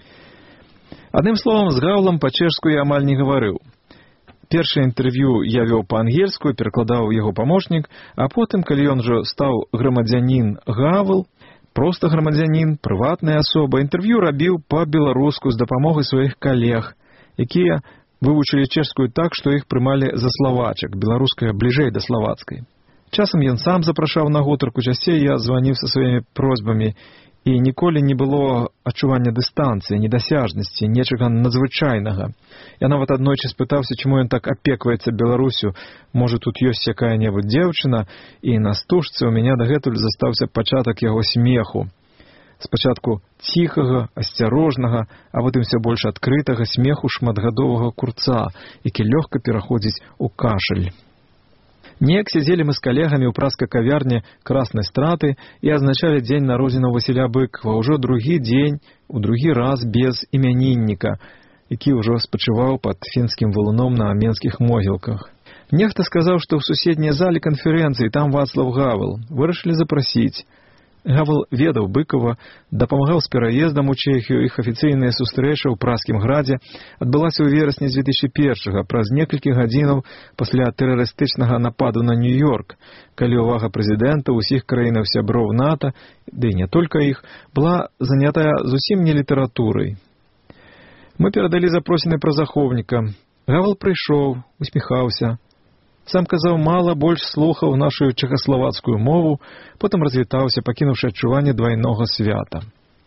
Адным словам, з Гаўлам па-чэшску я амаль не гаварыў. Першае інтэрв'ю я вёў па-ангельску, перакладаў яго памочнік, а потым, калі ён ужо стаў грамадзянін Гавл, проста грамадзянін, прыватная асоба, інтэрв'ю рабіў па-беларуску з дапамогай сваіх калег, якія вывучылі чэшскую так, што іх прымалі за славачак, беларуская бліжэй да славацкай. Часам ён сам запрашаў на гутарку, часцей я званіў са сваімі просьбамі, і ніколі не было адчування дыстанцыі, недасяжнасці, нечага надзвычайнага. Я нават аднойчы спытаўся, чаму ён так апекваецца Беларусю, можа, тут ёсць якая-небудзь дзеўчына, і на стужцы ў мяне дагэтуль застаўся пачатак яго смеху. Спачатку ціхага, асцярожнага, а потым все больш адкрытага смеху шматгадовага курца, які лёгка пераходзіць у кашаль. Неяк сядзелі мы з калегамі ў праскай кавярні Краснай Страты і азначалі дзень народзінаў Васіля Быкова, ўжо другі дзень, у другі раз без імянінніка, які ўжо спачываў пад фінскім валуном на менскіх могілках. Нехта сказаў, што ў суседняй зале канферэнцыі там Вацлав Гавел. Вырашылі запрасіць. Гавел ведаў Быкова, дапамагаў з пераездам у Чэхію, іх афіцыйная сустрэча ў Праскім градзе адбылася ў верасні дзве тысячы першага, праз некалькі гадзінаў пасля тэрарыстычнага нападу на Нью-Йорк, калі ўвага прэзідэнта ўсіх краінаў сяброў НАТО, ды і не толькі іх, была занятая зусім не літаратурай. Мы перадалі запросіны пра захоўніка. Гавел прыйшоў, усміхаўся. Сам казаў, мала больш слухаў нашу чэхаславацкую мову, потым развітаўся, пакінуўшы адчуванне двайнога свята.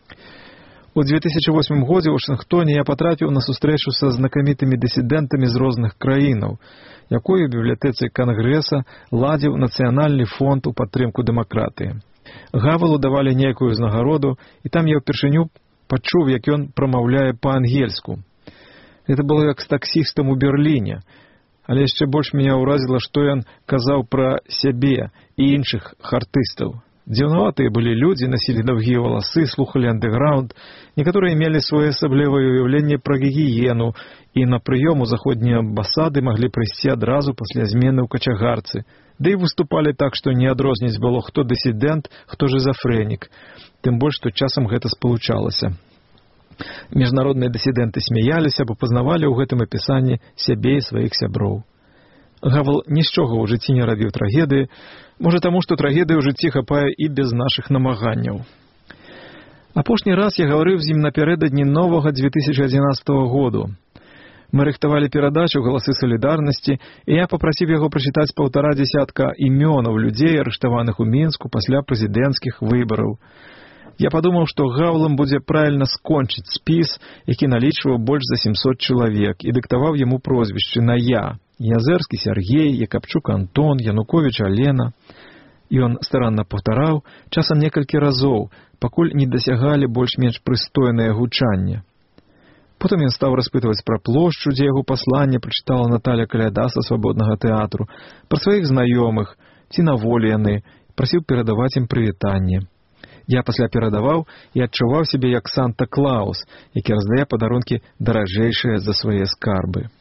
У дзве тысячы восьмым годзе ў Вашынгтоне я патрапіў на сустрэчу са знакамітымі дысідэнтамі з розных краінаў, якую ў бібліятэцы Кангрэса ладзіў Нацыянальны фонд у падтрымку дэмакратыі. Гавелу давалі нейкую ўзнагароду, і там я ўпершыню пачуў, як ён прамаўляе па-ангельску. Гэта было як з таксістам у Берліне. Але яшчэ больш мяне ўразіла, што ён казаў пра сябе і іншых хартыстаў. Дзіўнаватыя былі людзі, насілі даўгія валасы, слухалі андэграунд, некаторыя мелі своеасаблівае ўяўленне пра гігіену, і на прыём у заходнія амбасады маглі прыйсці адразу пасля змены ў качагарцы. Ды і выступалі так, што не адрозніць было, хто дысідэнт, хто шызафрэнік. Тым больш, што часам гэта спалучалася. Міжнародныя дысідэнты смяяліся, бо пазнавалі ў гэтым апісанні сябе і сваіх сяброў. Гавел ні з чого ў жыцці не рабіў трагедыі, можа таму, што трагедыі ў жыцці хапае і без нашых намаганняў. Апошні раз я гаварыў з ім напярэдадні новага дзве тысячы адзінаццатага году. Мы рыхтавалі перадачу «Галасы салідарнасці», і я папрасіў яго прачытаць паўтара дзясятка імёнаў людзей, арыштаваных у Мінску пасля прэзідэнцкіх выбараў. Я падумаў, што Гаўлам будзе правільна скончыць спіс, які налічваў больш за сямсот чалавек, і дыктаваў яму прозвішчы на «Я». Язэрскі Сергей, Якабчук Антон, Януковіч Алена. Ён старанна паўтараў, часам некалькі разоў, пакуль не дасягалі больш-менш прыстойнае гучанне. Потым ён стаў распытваць пра плошчу, дзе яго пасланне прачытала Наталя Каляда са свабоднага тэатру, пра сваіх знаёмых, ці на волі яны, прасіў перадаваць ім прывітанне. Я пасля перадаваў і адчуваў сябе як Санта-Клаус, які раздае падарункі даражэйшыя за свае скарбы.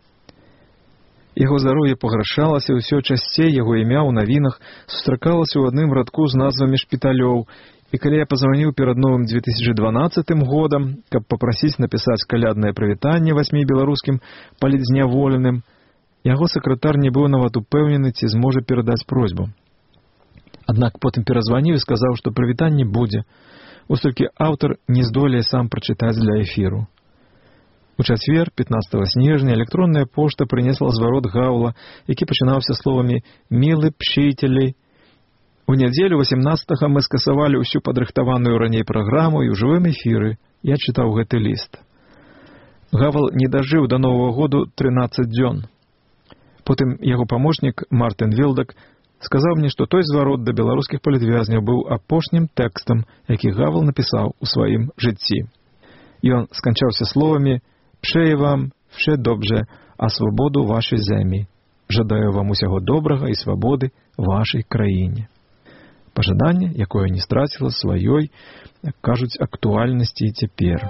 Яго здароўе пагаршалася, ўсё часцей яго імя ў навінах сустракалася ў адным радку з назвамі шпіталёў, і калі я пазваніў перад новым дзве тысячы дванаццатым годам, каб папрасіць напісаць каляднае прывітанне васьмі беларускім палітзняволеным, яго сакратар не быў нават упэўнены, ці зможа перадаць просьбу. Аднак потым перазваніў і сказаў, што прывітанне будзе, вось толькі аўтар не здолее сам прачытаць для эфіру. У чацвер, пятнадцатага снежня, электронная пошта прынесла зварот Гаўла, які пачынаўся словамі «Мілы пшителі». У нядзелю васемнаццатага мы скасавалі ўсю падрыхтаваную раней праграму і ў жывым эфіры я чытаў гэты ліст. Гавел не дажыў да Новага году трынаццаць дзён. Потым яго памочнік Мартын Вілдак сказаў мне, што той зварот да беларускіх палітвязняў быў апошнім тэкстам, які Гавел напісаў у сваім жыцці. Ён сканчаўся словамі Вше вам, вше добре, а свободу вашій землі. Жадаю вам усього доброго і свободи вашій країні. Пожадання, якое не стратило своєї, як кажуть, актуальності і тепер.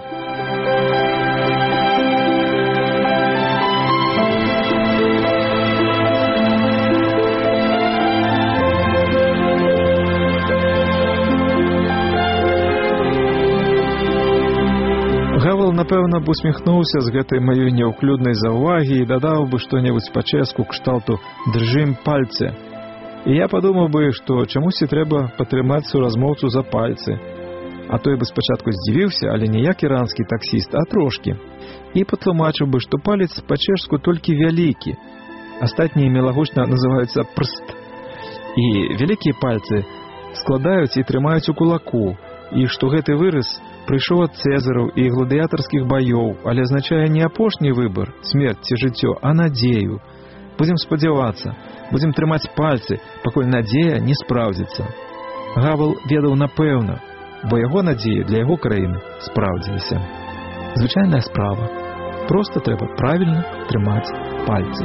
Гавел, напевно, б усміхнувся з гэтай маёй няўклюднай заўвагі і дадаў бы што-небудзь па-чэску кшталту «држым пальцы». І я падумаў бы, што чамусьці трэба патрымаць суразмоўцу за пальцы. А той бы спачатку здзівіўся, але не як іранскі таксіст, а трошкі. І патлумачыў бы, што палец па-чэшску толькі вялікі. Астатнія мілагучна называюцца прст. І вялікія пальцы складаюць і трымаюць у кулаку. І што гэты выраз прыйшоў ад цэзараў і гладыятарскіх баёў, але азначае не апошні выбар, смерць ці жыццё, а надзею. Будзем спадзявацца, будзем трымаць пальцы, пакуль надзея не спраўдзіцца. Гавел ведаў напэўна, бо яго надзеі для яго краіны спраўдзіліся. Звычайная справа. Проста трэба правільна трымаць пальцы.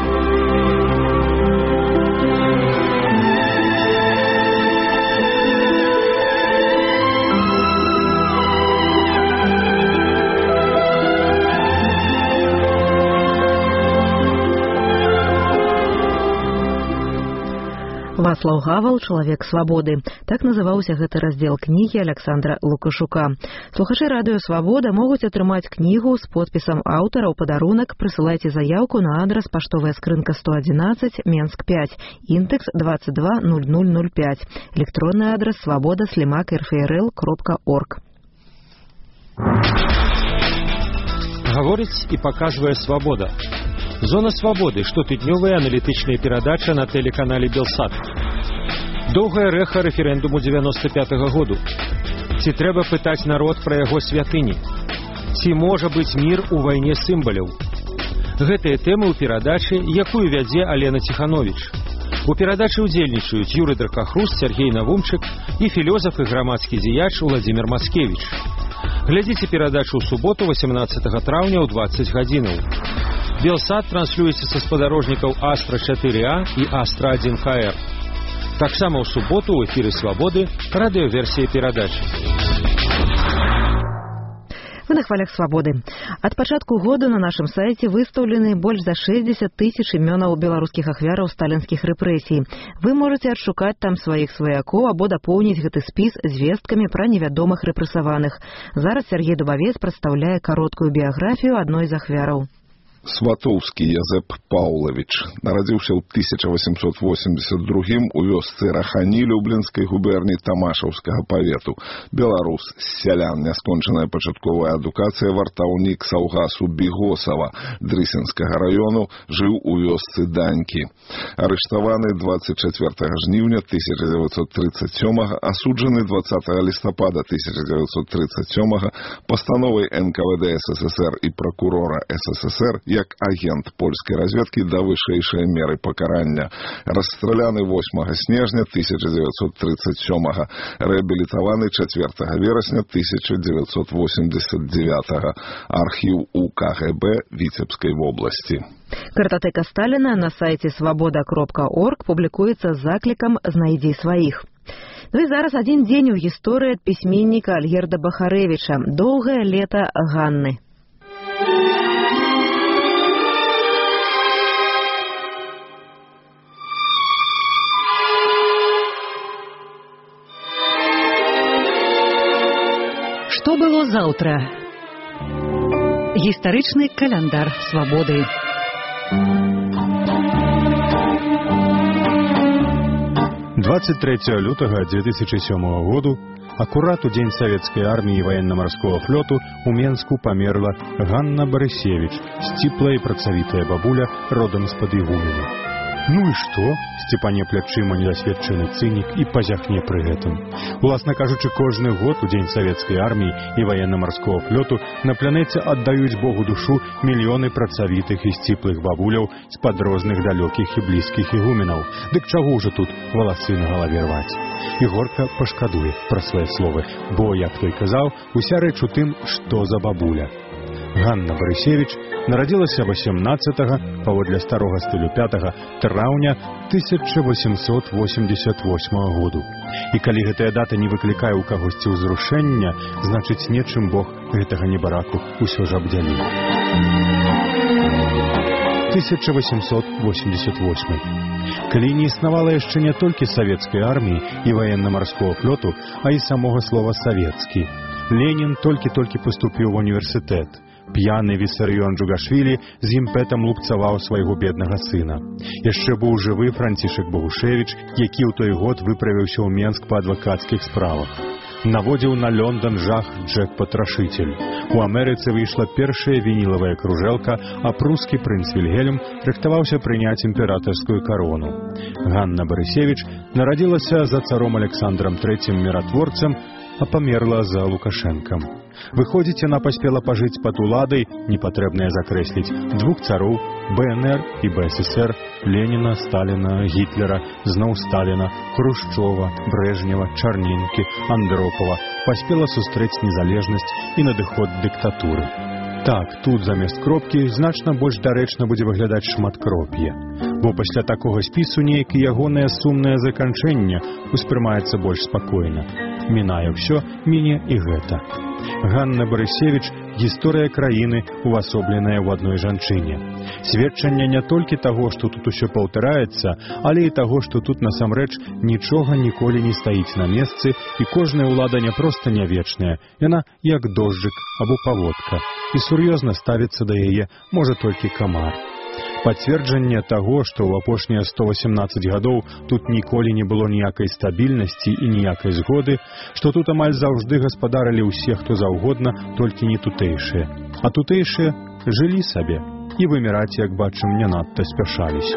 Вацлаў Гавал «Чалавек свабоды». Так называўся гэты раздзел кнігі Аляксандра Лукашука. Слухачы радыё «Свабода» могуць атрымаць кнігу з подпісам аўтара ў падарунак. Прысылайце заяўку на адрас паштовая скрынка сто адзінаццаць, Менск пяць, індэкс двадцать два ноль ноль ноль пять, электронны адрас свабода слімак эр эф эр эл кропка орг. Гаворыць і паказвае «Свабода». Зона свабоды, штотыднёвая аналітычная перадача на тэлеканале Белсат. Доўгае рэха рэферэндуму девяносто пятого году. Ці трэба пытаць народ пра яго святыні? Ці можа быць мір у вайне сімваляў? Гэтыя тэмы ў перадачы, якую вядзе Алена Ціхановіч. У перадачы ўдзельнічаюць Юрый Дракахрус, Сергей Навумчык і філёзаф і грамадскі дзеяч Владзімір Маскевіч. Глядзіце перадачу ў суботу восемнадцатого траўня ў двадцать гадзінаў. Белсат транслюецца са спадарожнікаў Астра четыре А і Астра один Х Р. Таксама ў суботу ў эфіры «Свабоды» радыёверсія перадачы. Вы на хвалях «Свабоды». Ад пачатку года на нашым сайце выстаўлены больш за шэсцьдзесят тысяч імёнаў беларускіх ахвяраў сталінскіх рэпрэсій. Вы можаце адшукаць там сваіх сваякоў або дапоўніць гэты спіс звесткамі пра невядомых рэпрэсаваных. Зараз Сергей Дубавец прадстаўляе кароткую біяграфію адной з ахвяраў. Сватоўскі Язэп Паўлавіч нарадзіўся ў тысяча восемьсот восемьдесят другім у вёсцы Рахані Люблінскай губерніі Тамашаўскага павету. Беларус, сялян, няскончаная пачатковая адукацыя, вартаўнік Саўгасу Бігосава Дрысенскага раёну, жыў у вёсцы Данькі. Арыштаваны двадцать четвёртого жніўня тысяча девятьсот тридцать сёмого, асуджаны двадцатого лістапада тысяча девятьсот тридцать сёмого пастановай эн ка вэ дэ эс эс эс эр і пракурора эс эс эс эр як агент польскай разведкі да вышэйшай меры пакарання. Расстраляны восьмага снежня тысяча девятьсот тридцать сёмого, рэабілітаваны чацвёртага верасня тысяча девятьсот восемьдесят девятого. Архіў у ка гэ бэ Віцебскай вобласці. Картатэка Сталіна на сайце свабода кропка орг публікуецца з заклікам «Знайдзі сваіх». Ну і зараз адзін дзень у гісторыі ад пісьменніка Альгерда Бахарэвіча. Доўгае лета Ганны. Што было заўтра? Гістарычны каляндар свабоды. двадцать третьего лютага две тысячи сёмого году, акурат у дзень савецкай арміі і ваенна-марскога флоту у Менску памерла Ганна Барысевіч, сціплая і працавітая бабуля, родам з-пад Ігумена. Ну і што? Сцепане плячыма недасведчаны цынік і пазяхне пры гэтым. Уласна кажучы, кожны год у дзень савецкай арміі і ваенна-марскога флоту на планеце аддаюць Богу душу мільёны працавітых і сціплых бабуляў з-пад розных далёкіх і блізкіх ігуменаў. Дык чаго ўжо тут валасы на галаве рваць? І горка пашкадуе пра свае словы, бо, як той казаў, уся рэч у тым, што за бабуля. Ганна Барысевіч нарадзілася восемнадцатага, паводле старога стылю пятага траўня тысяча восемьсот восемьдесят восьмага году. І калі гэтая дата не выклікае ў кагосьці ўзрушэння, значыць нечым Бог гэтага небараку ўсё ж абдзяліў. тысяча восемьсот восемьдесят восьмы. Калі не існавала яшчэ не толькі савецкай арміі і ваенна-марскога флоту, а і самога слова «савецкі». Ленін толькі-толькі паступіў ва універсітэт. П'яны Вісарыён Джугашвілі з імпэтам лупцаваў свайго беднага сына. Яшчэ быў жывы Францішак Богушевіч, які ў той год выправіўся ў Менск па адвакацкіх справах. Наводзіў на Лондон жах Джек Патрашыцель. У Амерыцы выйшла першая вінілавая кружэлка, а прускі прынц Вільгельм рыхтаваўся прыняць імператарскую карону. Ганна Барысевіч нарадзілася за царом Александром трэцім міратворцам, а памерла за Лукашэнкам. Выходзіць, яна паспела пажыць пад уладай, непатрэбнае закрэсліць, двух цароў, бэ эн эр і бэ эс эс эр, Леніна, Сталіна, Гітлера, зноў Сталіна, Хрушчова, Брэжнева, Чарнінкі, Андропова, паспела сустрэць незалежнасць і надыход дыктатуры. Так, тут замест кропкі значна больш дарэчна будзе выглядаць шматкроп'е. Бо пасля такога спісу нейк ягонае сумнае заканчэнне успрымаецца больш спакойна. Мінае ўсё, міне і гэта. Ганна Барысевіч – гісторыя краіны, увасобленая ў адной жанчыне. Сведчанне не толькі таго, што тут усё паўтараецца, але і таго, што тут насамрэч нічога ніколі не стаіць на месцы, і кожная ўлада не проста не вечная, яна як дожджык або паводка, і сур'ёзна ставіцца да яе можа толькі камар. Пацверджанне таго, што ў апошнія сто восемнадцаць гадоў тут ніколі не было ніякай стабільнасці і ніякай згоды, што тут амаль заўжды гаспадарылі ўсе, хто заўгодна, толькі не тутэйшыя. А тутэйшыя жылі сабе і выміраць, як бачым, не надта спяшаліся.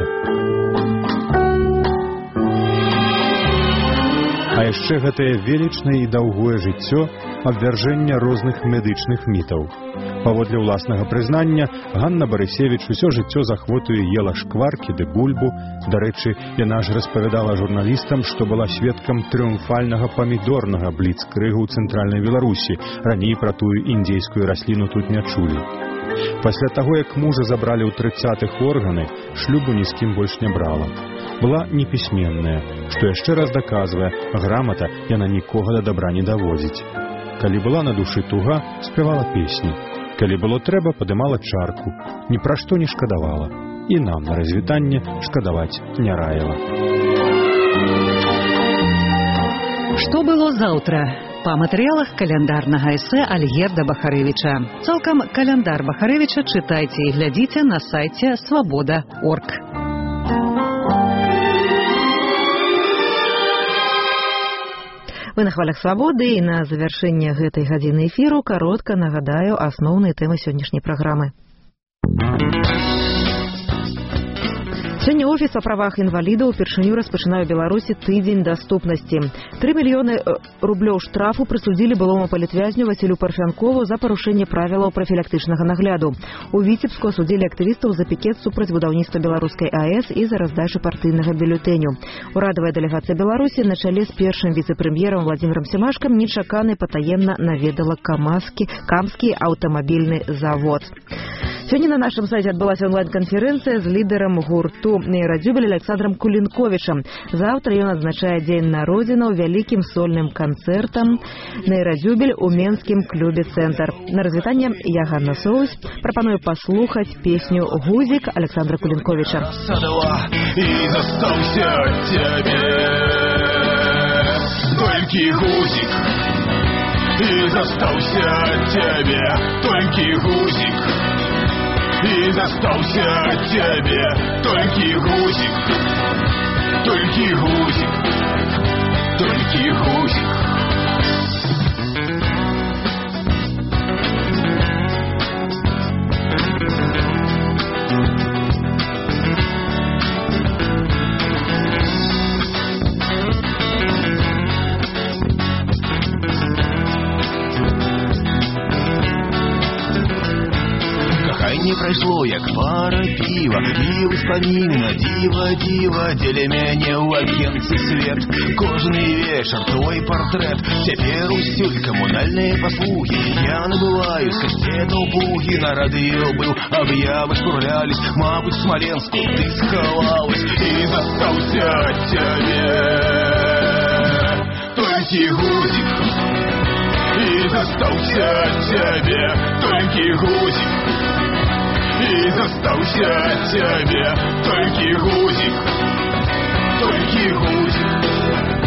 А яшчэ гэтае велічнае і даўгое жыццё абвяржэння розных медычных мітаў. Паводле ўласнага прызнання, Ганна Барысевіч усё жыццё з ахвотаю ела шкваркі ды бульбу. Дарэчы, яна ж распавядала журналістам, што была сведкам трыумфальнага памідорнага бліцкрыгу ў цэнтральнай Беларусі. Раней пра тую індзейскую расліну тут не чулі. Пасля таго, як мужа забралі ў трыццатых органы, шлюбу ні з кім больш не брала. Была непісьменная, што яшчэ раз даказвае, грамата яна нікога да дабра не даводзіць. Калі была на душы туга, спявала песні. Калі было трэба, падымала чарку. Ні пра што не шкадавала. І нам на развітанне шкадаваць не раіла. Што было заўтра? Па матэрыялах каляндарнага эсэ Альгерда Бахарэвіча. Цалкам каляндар Бахарэвіча чытайце і глядзіце на сайце свабода крапка орг. Вы на хвалях свабоды, і на завяршэнне гэтай гадзіны эфіру каротка нагадаю асноўныя тэмы сённяшняй праграмы. Сёння офіс па правах інвалідаў упершыню распачынае ў Беларусі тыдзень даступнасці. Тры мільёны рублёў штрафу прысудзілі былому палітвязню Васілю Парфянкову за парушэнне правілаў прафілактычнага нагляду. У Віцебску асудзілі актывістаў за пікет супраць будаўніцтва беларускай АЭС і за раздачу партыйнага бюлетэню. Урадавая дэлегацыя Беларусі на чале з першым віцэ-прэм'ерам Владзімірам Семашкам нечакана і патаемна наведала Камаскі, Камскі аўтамабільны завод. Сёння на нашым сайце адбылася онлайн-канферэнцыя з лідарам гурту «Нейрадзюбель» Александром Кулінковічам. Заўтра ён адзначае дзень народзінаў вялікім сольным канцэртам «Нейрадзюбель» у Менскім клубе «Цэнтр». На развітанне я, Ганна Соусь, прапаную паслухаць песню «Гузік» Александра Кулінковіча. И застался тебе, только гузик, и застался тебе, только гузик. И застался тебе только гузик, только гузик, только гузик. Не пройшло, як пара пива и воспомина, дива, дива, дзеля мяне ў акенцы свет. Кожны вечар твой портрет, цяпер усюль камунальныя паслугі. Я набываю з кастетаў пугі, на радыё быў, аб'явы шпурлялись, мабуть, в Смоленску ты сховалась, и застаўся ад цябе толькі гузік, и застаўся ад цябе толькі гузік, и застаўся ад цябе толькі гузік, толькі гузік.